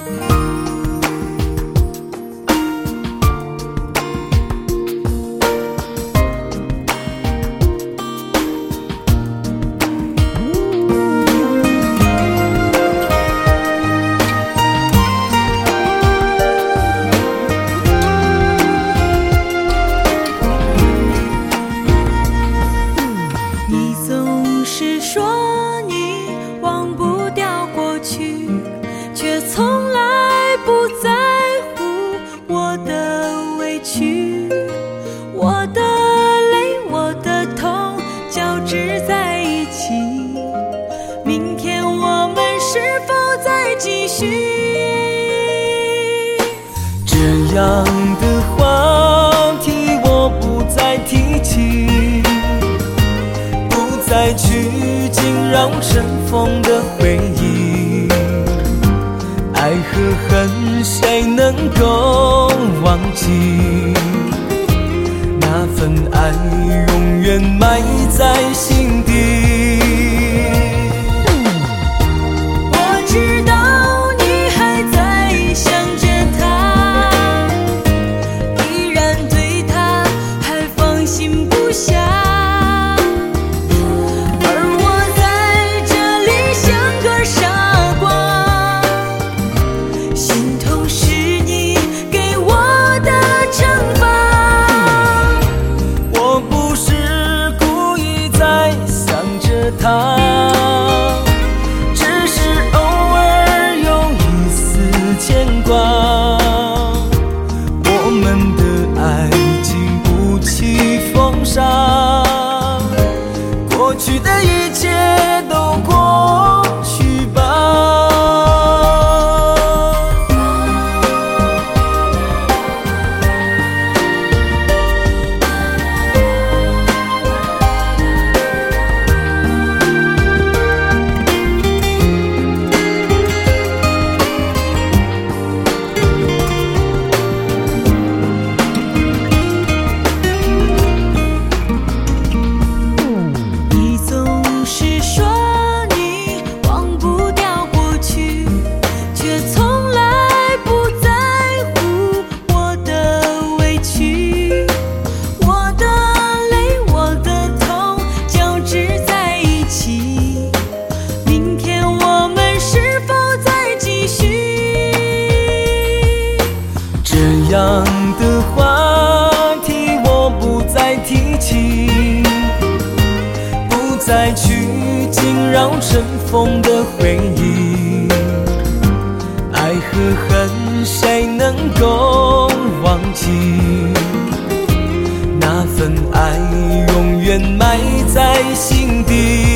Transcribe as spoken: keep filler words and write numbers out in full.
这样的话题我不再提起，不再去惊扰尘封的回忆。爱和恨谁能够忘记？那份爱永远埋在心底。 我知道你还在想着他，依然对他还放心不下，而我在这里像个傻瓜，心痛是你给我的惩罚。 我不是故意在想着他，只是偶尔有一丝牵挂。我们的爱经不起风沙，过去的一切都过去吧。 你总是说你忘不掉过去，却从来不在乎我的委屈。我的泪，我的痛交织在一起，明天我们是否再继续？ 这样的话题我不再提起，不再去惊扰尘封的回忆。爱和恨谁能够忘记？那份爱永远埋在心底。